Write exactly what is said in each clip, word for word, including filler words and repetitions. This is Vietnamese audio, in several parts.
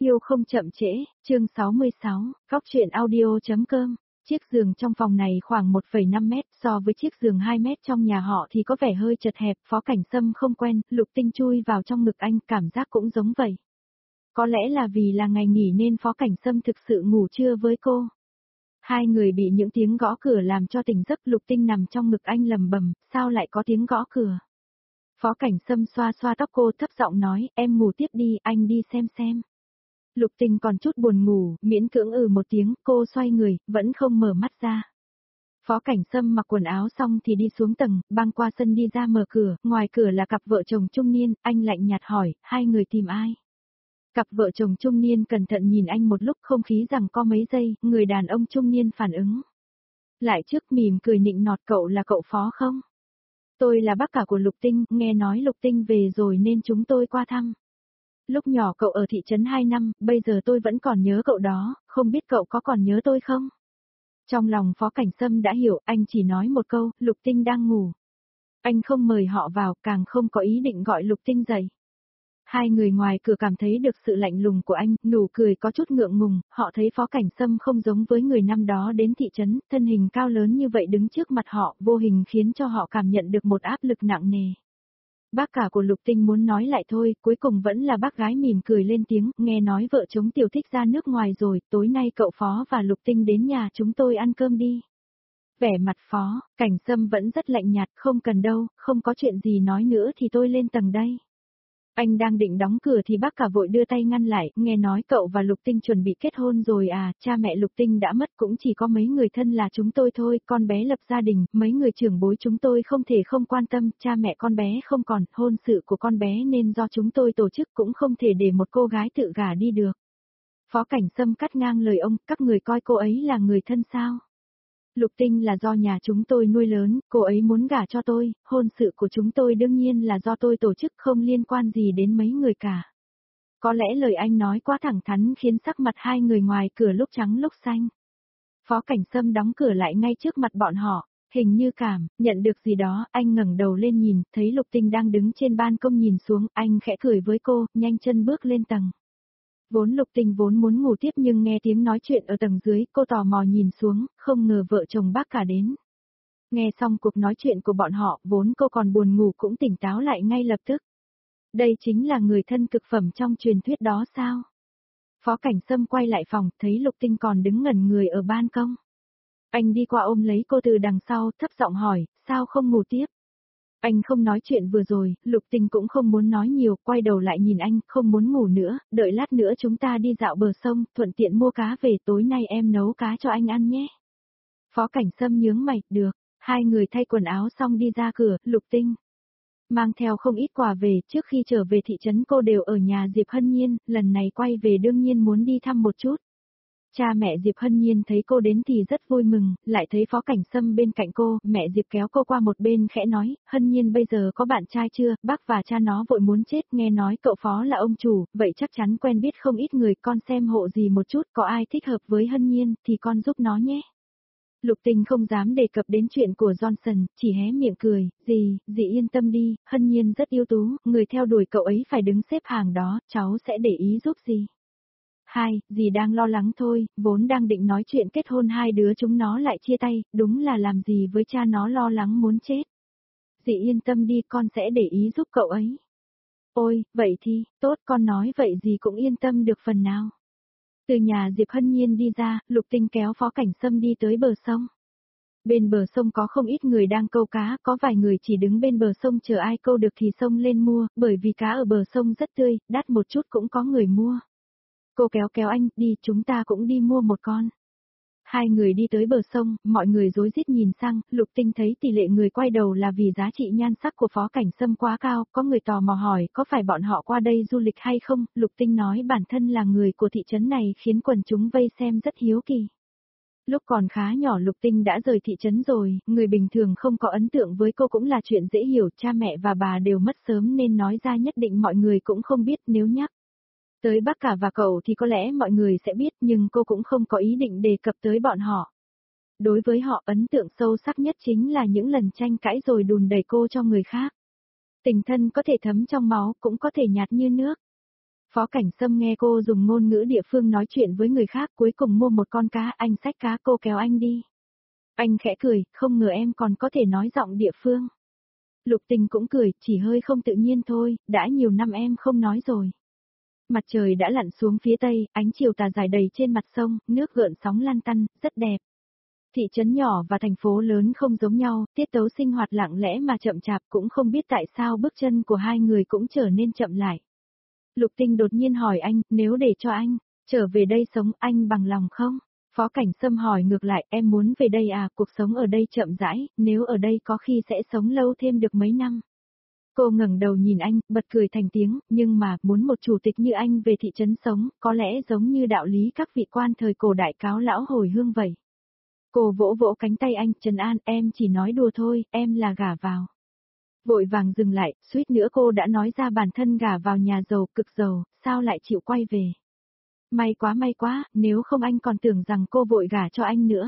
Yêu không chậm trễ, chương sáu mươi sáu, Góc truyện audio.com. Chiếc giường trong phòng này khoảng một phẩy năm mét, so với chiếc giường hai mét trong nhà họ thì có vẻ hơi chật hẹp. Phó Cảnh Sâm không quen, Lục Tinh chui vào trong ngực anh, cảm giác cũng giống vậy. Có lẽ là vì là ngày nghỉ nên Phó Cảnh Sâm thực sự ngủ trưa với cô. Hai người bị những tiếng gõ cửa làm cho tỉnh giấc. Lục Tinh nằm trong ngực anh lầm bầm, sao lại có tiếng gõ cửa. Phó Cảnh Sâm xoa xoa tóc cô, thấp giọng nói, em ngủ tiếp đi, anh đi xem xem. Lục Tinh còn chút buồn ngủ, miễn cưỡng ừ một tiếng, cô xoay người, vẫn không mở mắt ra. Phó Cảnh Sâm mặc quần áo xong thì đi xuống tầng, băng qua sân đi ra mở cửa, ngoài cửa là cặp vợ chồng trung niên, anh lạnh nhạt hỏi, hai người tìm ai? Cặp vợ chồng trung niên cẩn thận nhìn anh một lúc, không khí rằng có mấy giây, người đàn ông trung niên phản ứng. Lại trước mỉm cười nịnh nọt, cậu là cậu Phó không? Tôi là bác cả của Lục Tinh, nghe nói Lục Tinh về rồi nên chúng tôi qua thăm. Lúc nhỏ cậu ở thị trấn hai năm, bây giờ tôi vẫn còn nhớ cậu đó, không biết cậu có còn nhớ tôi không? Trong lòng Phó Cảnh Sâm đã hiểu, anh chỉ nói một câu, Lục Tinh đang ngủ. Anh không mời họ vào, càng không có ý định gọi Lục Tinh dậy. Hai người ngoài cửa cảm thấy được sự lạnh lùng của anh, nụ cười có chút ngượng ngùng, họ thấy Phó Cảnh Sâm không giống với người năm đó đến thị trấn, thân hình cao lớn như vậy đứng trước mặt họ, vô hình khiến cho họ cảm nhận được một áp lực nặng nề. Bác cả của Lục Tinh muốn nói lại thôi, cuối cùng vẫn là bác gái mỉm cười lên tiếng, nghe nói vợ chúng Tiểu Thích ra nước ngoài rồi, tối nay cậu Phó và Lục Tinh đến nhà chúng tôi ăn cơm đi. Vẻ mặt Phó, Cảnh Sâm vẫn rất lạnh nhạt, không cần đâu, không có chuyện gì nói nữa thì tôi lên tầng đây. Anh đang định đóng cửa thì bác cả vội đưa tay ngăn lại, nghe nói cậu và Lục Tinh chuẩn bị kết hôn rồi à, cha mẹ Lục Tinh đã mất cũng chỉ có mấy người thân là chúng tôi thôi, con bé lập gia đình, mấy người trưởng bối chúng tôi không thể không quan tâm, cha mẹ con bé không còn, hôn sự của con bé nên do chúng tôi tổ chức cũng không thể để một cô gái tự gả đi được. Phó Cảnh Sâm cắt ngang lời ông, các người coi cô ấy là người thân sao? Lục Tinh là do nhà chúng tôi nuôi lớn, cô ấy muốn gả cho tôi, hôn sự của chúng tôi đương nhiên là do tôi tổ chức không liên quan gì đến mấy người cả. Có lẽ lời anh nói quá thẳng thắn khiến sắc mặt hai người ngoài cửa lúc trắng lúc xanh. Phó Cảnh Sâm đóng cửa lại ngay trước mặt bọn họ, hình như cảm, nhận được gì đó, anh ngẩng đầu lên nhìn, thấy Lục Tinh đang đứng trên ban công nhìn xuống, anh khẽ cười với cô, nhanh chân bước lên tầng. Vốn Lục Tinh vốn muốn ngủ tiếp nhưng nghe tiếng nói chuyện ở tầng dưới, cô tò mò nhìn xuống, không ngờ vợ chồng bác cả đến. Nghe xong cuộc nói chuyện của bọn họ, vốn cô còn buồn ngủ cũng tỉnh táo lại ngay lập tức. Đây chính là người thân cực phẩm trong truyền thuyết đó sao? Phó Cảnh Sâm quay lại phòng, thấy Lục Tinh còn đứng ngẩn người ở ban công. Anh đi qua ôm lấy cô từ đằng sau, thấp giọng hỏi, sao không ngủ tiếp? Anh không nói chuyện vừa rồi, Lục Tinh cũng không muốn nói nhiều, quay đầu lại nhìn anh, không muốn ngủ nữa, đợi lát nữa chúng ta đi dạo bờ sông, thuận tiện mua cá về, tối nay em nấu cá cho anh ăn nhé. Phó Cảnh Sâm nhướng mày, được, hai người thay quần áo xong đi ra cửa, Lục Tinh mang theo không ít quà về, trước khi trở về thị trấn cô đều ở nhà Diệp Hân Nhiên, lần này quay về đương nhiên muốn đi thăm một chút. Cha mẹ Diệp Hân Nhiên thấy cô đến thì rất vui mừng, lại thấy Phó Cảnh Sâm bên cạnh cô, mẹ Diệp kéo cô qua một bên khẽ nói, Hân Nhiên bây giờ có bạn trai chưa, bác và cha nó vội muốn chết, nghe nói cậu Phó là ông chủ, vậy chắc chắn quen biết không ít người, con xem hộ gì một chút, có ai thích hợp với Hân Nhiên thì con giúp nó nhé. Lục Tinh không dám đề cập đến chuyện của Johnson, chỉ hé miệng cười, dì, dì yên tâm đi, Hân Nhiên rất ưu tú, người theo đuổi cậu ấy phải đứng xếp hàng đó, cháu sẽ để ý giúp dì. Hai, dì đang lo lắng thôi, vốn đang định nói chuyện kết hôn hai đứa chúng nó lại chia tay, đúng là làm gì với cha nó lo lắng muốn chết. Dì yên tâm đi, con sẽ để ý giúp cậu ấy. Ôi, vậy thì, tốt, con nói vậy dì cũng yên tâm được phần nào. Từ nhà Diệp Hân Nhiên đi ra, Lục Tinh kéo Phó Cảnh Sâm đi tới bờ sông. Bên bờ sông có không ít người đang câu cá, có vài người chỉ đứng bên bờ sông chờ ai câu được thì sông lên mua, bởi vì cá ở bờ sông rất tươi, đắt một chút cũng có người mua. Cô kéo kéo anh, đi, chúng ta cũng đi mua một con. Hai người đi tới bờ sông, mọi người rối rít nhìn sang, Lục Tinh thấy tỷ lệ người quay đầu là vì giá trị nhan sắc của Phó Cảnh Sâm quá cao, có người tò mò hỏi có phải bọn họ qua đây du lịch hay không, Lục Tinh nói bản thân là người của thị trấn này khiến quần chúng vây xem rất hiếu kỳ. Lúc còn khá nhỏ Lục Tinh đã rời thị trấn rồi, người bình thường không có ấn tượng với cô cũng là chuyện dễ hiểu, cha mẹ và bà đều mất sớm nên nói ra nhất định mọi người cũng không biết nếu nhắc. Tới bác cả và cậu thì có lẽ mọi người sẽ biết nhưng cô cũng không có ý định đề cập tới bọn họ. Đối với họ ấn tượng sâu sắc nhất chính là những lần tranh cãi rồi đùn đẩy cô cho người khác. Tình thân có thể thấm trong máu cũng có thể nhạt như nước. Phó Cảnh Sâm nghe cô dùng ngôn ngữ địa phương nói chuyện với người khác, cuối cùng mua một con cá, anh xách cá, cô kéo anh đi. Anh khẽ cười, không ngờ em còn có thể nói giọng địa phương. Lục Tình cũng cười, chỉ hơi không tự nhiên thôi, đã nhiều năm em không nói rồi. Mặt trời đã lặn xuống phía tây, ánh chiều tà dài đầy trên mặt sông, nước gợn sóng lan tăn, rất đẹp. Thị trấn nhỏ và thành phố lớn không giống nhau, tiết tấu sinh hoạt lặng lẽ mà chậm chạp, cũng không biết tại sao bước chân của hai người cũng trở nên chậm lại. Lục Tình đột nhiên hỏi anh, nếu để cho anh trở về đây sống, anh bằng lòng không? Phó Cảnh Sâm hỏi ngược lại, em muốn về đây à, cuộc sống ở đây chậm rãi, nếu ở đây có khi sẽ sống lâu thêm được mấy năm. Cô ngẩng đầu nhìn anh, bật cười thành tiếng, nhưng mà, muốn một chủ tịch như anh về thị trấn sống, có lẽ giống như đạo lý các vị quan thời cổ đại cáo lão hồi hương vậy. Cô vỗ vỗ cánh tay anh, trấn an, em chỉ nói đùa thôi, em là gả vào. Vội vàng dừng lại, suýt nữa cô đã nói ra bản thân gả vào nhà giàu, cực giàu, sao lại chịu quay về. May quá may quá, nếu không anh còn tưởng rằng cô vội gả cho anh nữa.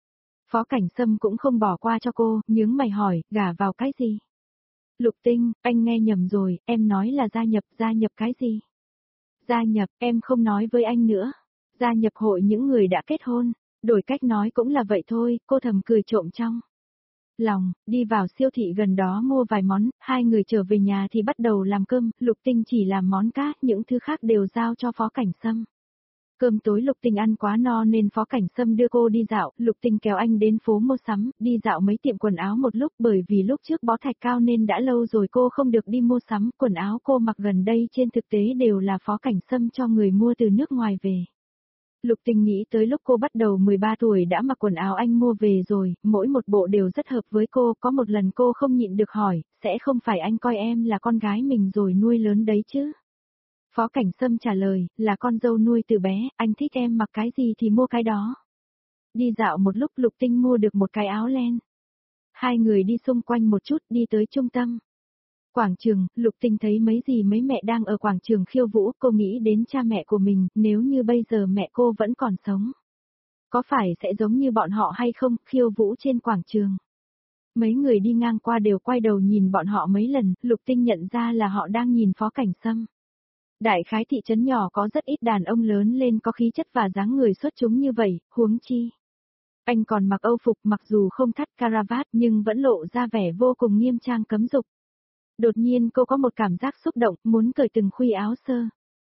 Phó Cảnh Sâm cũng không bỏ qua cho cô, nhướng mày hỏi, gả vào cái gì? Lục Tinh, anh nghe nhầm rồi, em nói là gia nhập, gia nhập cái gì? Gia nhập, em không nói với anh nữa. Gia nhập hội những người đã kết hôn, đổi cách nói cũng là vậy thôi, cô thầm cười trộm trong lòng, đi vào siêu thị gần đó mua vài món, hai người trở về nhà thì bắt đầu làm cơm, Lục Tinh chỉ làm món cá, những thứ khác đều giao cho Phó Cảnh Sâm. Cơm tối Lục Tinh ăn quá no nên Phó Cảnh Sâm đưa cô đi dạo, Lục Tinh kéo anh đến phố mua sắm, đi dạo mấy tiệm quần áo một lúc bởi vì lúc trước bó thạch cao nên đã lâu rồi cô không được đi mua sắm, quần áo cô mặc gần đây trên thực tế đều là Phó Cảnh Sâm cho người mua từ nước ngoài về. Lục Tinh nghĩ tới lúc cô bắt đầu mười ba tuổi đã mặc quần áo anh mua về rồi, mỗi một bộ đều rất hợp với cô, có một lần cô không nhịn được hỏi, sẽ không phải anh coi em là con gái mình rồi nuôi lớn đấy chứ? Phó Cảnh Sâm trả lời, là con dâu nuôi từ bé, anh thích em mặc cái gì thì mua cái đó. Đi dạo một lúc Lục Tinh mua được một cái áo len. Hai người đi xung quanh một chút đi tới trung tâm. Quảng trường, Lục Tinh thấy mấy dì mấy mẹ đang ở quảng trường khiêu vũ, cô nghĩ đến cha mẹ của mình, nếu như bây giờ mẹ cô vẫn còn sống. Có phải sẽ giống như bọn họ hay không, khiêu vũ trên quảng trường. Mấy người đi ngang qua đều quay đầu nhìn bọn họ mấy lần, Lục Tinh nhận ra là họ đang nhìn Phó Cảnh Sâm. Đại khái thị trấn nhỏ có rất ít đàn ông lớn lên có khí chất và dáng người xuất chúng như vậy, huống chi. Anh còn mặc âu phục mặc dù không thắt caravat nhưng vẫn lộ ra vẻ vô cùng nghiêm trang cấm dục. Đột nhiên cô có một cảm giác xúc động, muốn cởi từng khuy áo sơ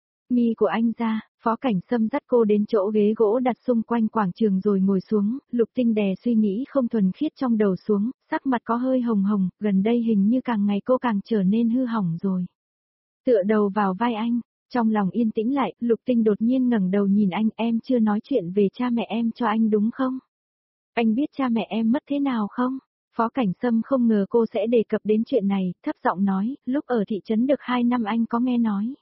mi của anh ra, Phó Cảnh Sâm dắt cô đến chỗ ghế gỗ đặt xung quanh quảng trường rồi ngồi xuống, Lục Tinh đè suy nghĩ không thuần khiết trong đầu xuống, sắc mặt có hơi hồng hồng, gần đây hình như càng ngày cô càng trở nên hư hỏng rồi. Tựa đầu vào vai anh, trong lòng yên tĩnh lại, Lục Tinh đột nhiên ngẩng đầu nhìn anh, em chưa nói chuyện về cha mẹ em cho anh đúng không? Anh biết cha mẹ em mất thế nào không? Phó Cảnh Sâm không ngờ cô sẽ đề cập đến chuyện này, thấp giọng nói, lúc ở thị trấn được hai năm anh có nghe nói.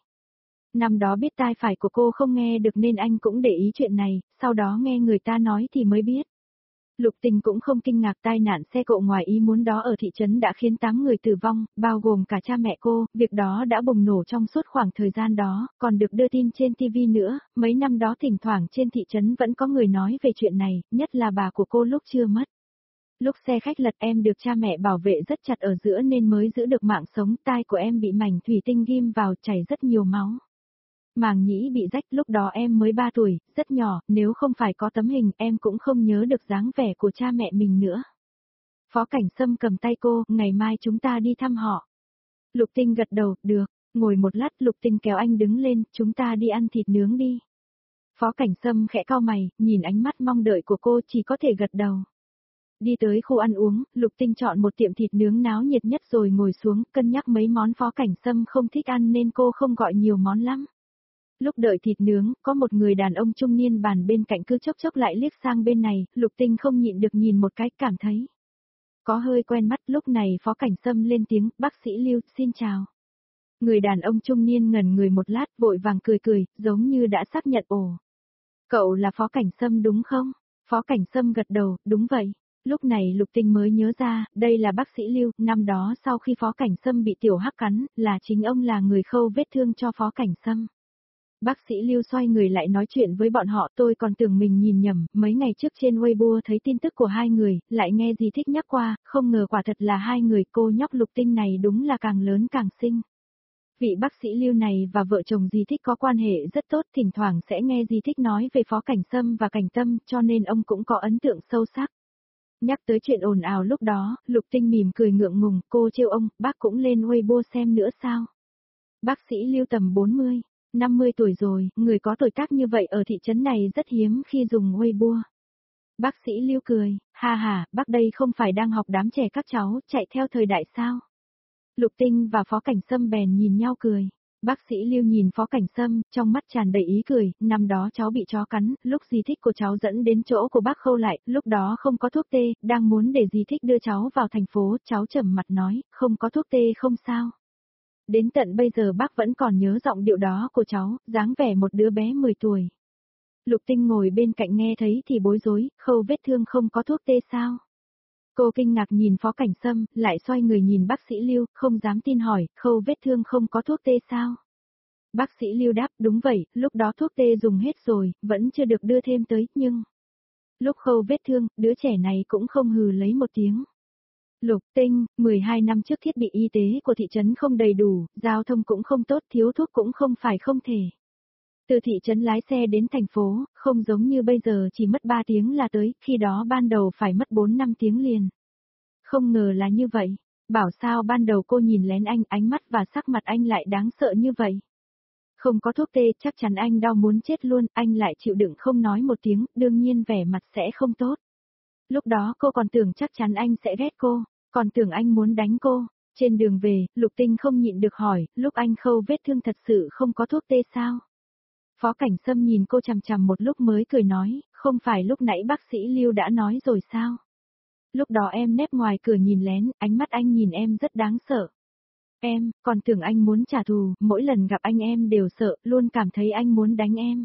Năm đó biết tai phải của cô không nghe được nên anh cũng để ý chuyện này, sau đó nghe người ta nói thì mới biết. Lục Tình cũng không kinh ngạc tai nạn xe cộ ngoài ý muốn đó ở thị trấn đã khiến tám người tử vong, bao gồm cả cha mẹ cô, việc đó đã bùng nổ trong suốt khoảng thời gian đó, còn được đưa tin trên ti vi nữa, mấy năm đó thỉnh thoảng trên thị trấn vẫn có người nói về chuyện này, nhất là bà của cô lúc chưa mất. Lúc xe khách lật em được cha mẹ bảo vệ rất chặt ở giữa nên mới giữ được mạng sống, tai của em bị mảnh thủy tinh ghim vào chảy rất nhiều máu. Màng nhĩ bị rách lúc đó em mới ba tuổi, rất nhỏ, nếu không phải có tấm hình em cũng không nhớ được dáng vẻ của cha mẹ mình nữa. Phó Cảnh Sâm cầm tay cô, ngày mai chúng ta đi thăm họ. Lục Tinh gật đầu, được, ngồi một lát Lục Tinh kéo anh đứng lên, chúng ta đi ăn thịt nướng đi. Phó Cảnh Sâm khẽ cau mày, nhìn ánh mắt mong đợi của cô chỉ có thể gật đầu. Đi tới khu ăn uống, Lục Tinh chọn một tiệm thịt nướng náo nhiệt nhất rồi ngồi xuống, cân nhắc mấy món Phó Cảnh Sâm không thích ăn nên cô không gọi nhiều món lắm. Lúc đợi thịt nướng, có một người đàn ông trung niên bàn bên cạnh cứ chốc chốc lại liếc sang bên này, Lục Tinh không nhịn được nhìn một cái, cảm thấy có hơi quen mắt, lúc này Phó Cảnh Sâm lên tiếng, bác sĩ Lưu, xin chào. Người đàn ông trung niên ngẩn người một lát, vội vàng cười cười, giống như đã xác nhận ồ. Cậu là Phó Cảnh Sâm đúng không? Phó Cảnh Sâm gật đầu, đúng vậy. Lúc này Lục Tinh mới nhớ ra, đây là bác sĩ Lưu, năm đó sau khi Phó Cảnh Sâm bị tiểu hắc cắn, là chính ông là người khâu vết thương cho Phó Cảnh Sâm. Bác sĩ Lưu xoay người lại nói chuyện với bọn họ, tôi còn tưởng mình nhìn nhầm, mấy ngày trước trên Weibo thấy tin tức của hai người, lại nghe gì thích nhắc qua, không ngờ quả thật là hai người, cô nhóc Lục Tinh này đúng là càng lớn càng xinh. Vị bác sĩ Lưu này và vợ chồng Di Thích có quan hệ rất tốt, thỉnh thoảng sẽ nghe Di Thích nói về Phó Cảnh Sâm và Cảnh Tâm, cho nên ông cũng có ấn tượng sâu sắc. Nhắc tới chuyện ồn ào lúc đó, Lục Tinh mỉm cười ngượng ngùng, cô trêu ông, bác cũng lên Weibo xem nữa sao? Bác sĩ Lưu tầm bốn mươi, năm mươi tuổi rồi, người có tuổi tác như vậy ở thị trấn này rất hiếm khi dùng Weibo. Bác sĩ Lưu cười, ha ha, bác đây không phải đang học đám trẻ các cháu, chạy theo thời đại sao? Lục Tinh và Phó Cảnh Sâm bèn nhìn nhau cười. Bác sĩ Lưu nhìn Phó Cảnh Sâm, trong mắt tràn đầy ý cười, năm đó cháu bị chó cắn, lúc Di Thích của cháu dẫn đến chỗ của bác Khâu lại, lúc đó không có thuốc tê, đang muốn để Di Thích đưa cháu vào thành phố, cháu trầm mặt nói, không có thuốc tê không sao. Đến tận bây giờ bác vẫn còn nhớ giọng điệu đó của cháu, dáng vẻ một đứa bé mười tuổi. Lục Tinh ngồi bên cạnh nghe thấy thì bối rối, Khâu vết thương không có thuốc tê sao? Cô kinh ngạc nhìn Phó Cảnh Sâm, lại xoay người nhìn bác sĩ Lưu, không dám tin hỏi, Khâu vết thương không có thuốc tê sao? Bác sĩ Lưu đáp, đúng vậy, lúc đó thuốc tê dùng hết rồi, vẫn chưa được đưa thêm tới, nhưng... Lúc Khâu vết thương, đứa trẻ này cũng không hừ lấy một tiếng. Lục Tinh, mười hai năm trước thiết bị y tế của thị trấn không đầy đủ, giao thông cũng không tốt, thiếu thuốc cũng không phải không thể. Từ thị trấn lái xe đến thành phố, không giống như bây giờ chỉ mất ba tiếng là tới, khi đó ban đầu phải mất bốn năm tiếng liền. Không ngờ là như vậy, bảo sao ban đầu cô nhìn lén anh, ánh mắt và sắc mặt anh lại đáng sợ như vậy. Không có thuốc tê, chắc chắn anh đau muốn chết luôn, anh lại chịu đựng không nói một tiếng, đương nhiên vẻ mặt sẽ không tốt. Lúc đó cô còn tưởng chắc chắn anh sẽ ghét cô, còn tưởng anh muốn đánh cô. Trên đường về, Lục Tinh không nhịn được hỏi, lúc anh Khâu vết thương thật sự không có thuốc tê sao? Phó Cảnh Sâm nhìn cô chằm chằm một lúc mới cười nói, không phải lúc nãy bác sĩ Lưu đã nói rồi sao? Lúc đó em nép ngoài cửa nhìn lén, ánh mắt anh nhìn em rất đáng sợ. Em, còn tưởng anh muốn trả thù, mỗi lần gặp anh em đều sợ, luôn cảm thấy anh muốn đánh em.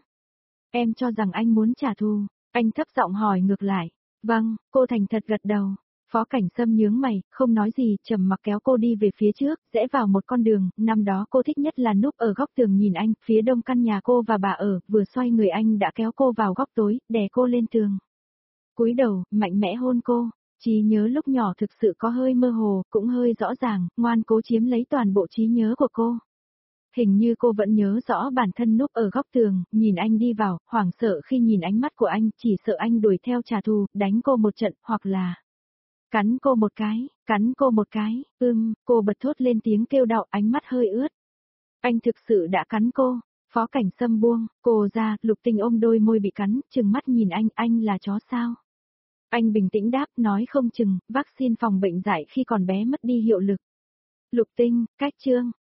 Em cho rằng anh muốn trả thù, anh thấp giọng hỏi ngược lại. Vâng, cô thành thật gật đầu. Phó Cảnh Sâm nhướng mày, không nói gì, trầm mặc kéo cô đi về phía trước, rẽ vào một con đường, năm đó cô thích nhất là núp ở góc tường nhìn anh, phía đông căn nhà cô và bà ở, vừa xoay người anh đã kéo cô vào góc tối, đè cô lên tường. Cúi đầu, mạnh mẽ hôn cô, trí nhớ lúc nhỏ thực sự có hơi mơ hồ, cũng hơi rõ ràng, ngoan cố chiếm lấy toàn bộ trí nhớ của cô. Hình như cô vẫn nhớ rõ bản thân núp ở góc tường, nhìn anh đi vào, hoảng sợ khi nhìn ánh mắt của anh, chỉ sợ anh đuổi theo trả thù, đánh cô một trận, hoặc là... Cắn cô một cái, cắn cô một cái, ưm, cô bật thốt lên tiếng kêu đau, ánh mắt hơi ướt. Anh thực sự đã cắn cô, Phó Cảnh Sâm buông, cô ra, Lục Tinh ôm đôi môi bị cắn, trừng mắt nhìn anh, anh là chó sao? Anh bình tĩnh đáp, nói không chừng, vaccine phòng bệnh dại khi còn bé mất đi hiệu lực. Lục Tinh, cách chương.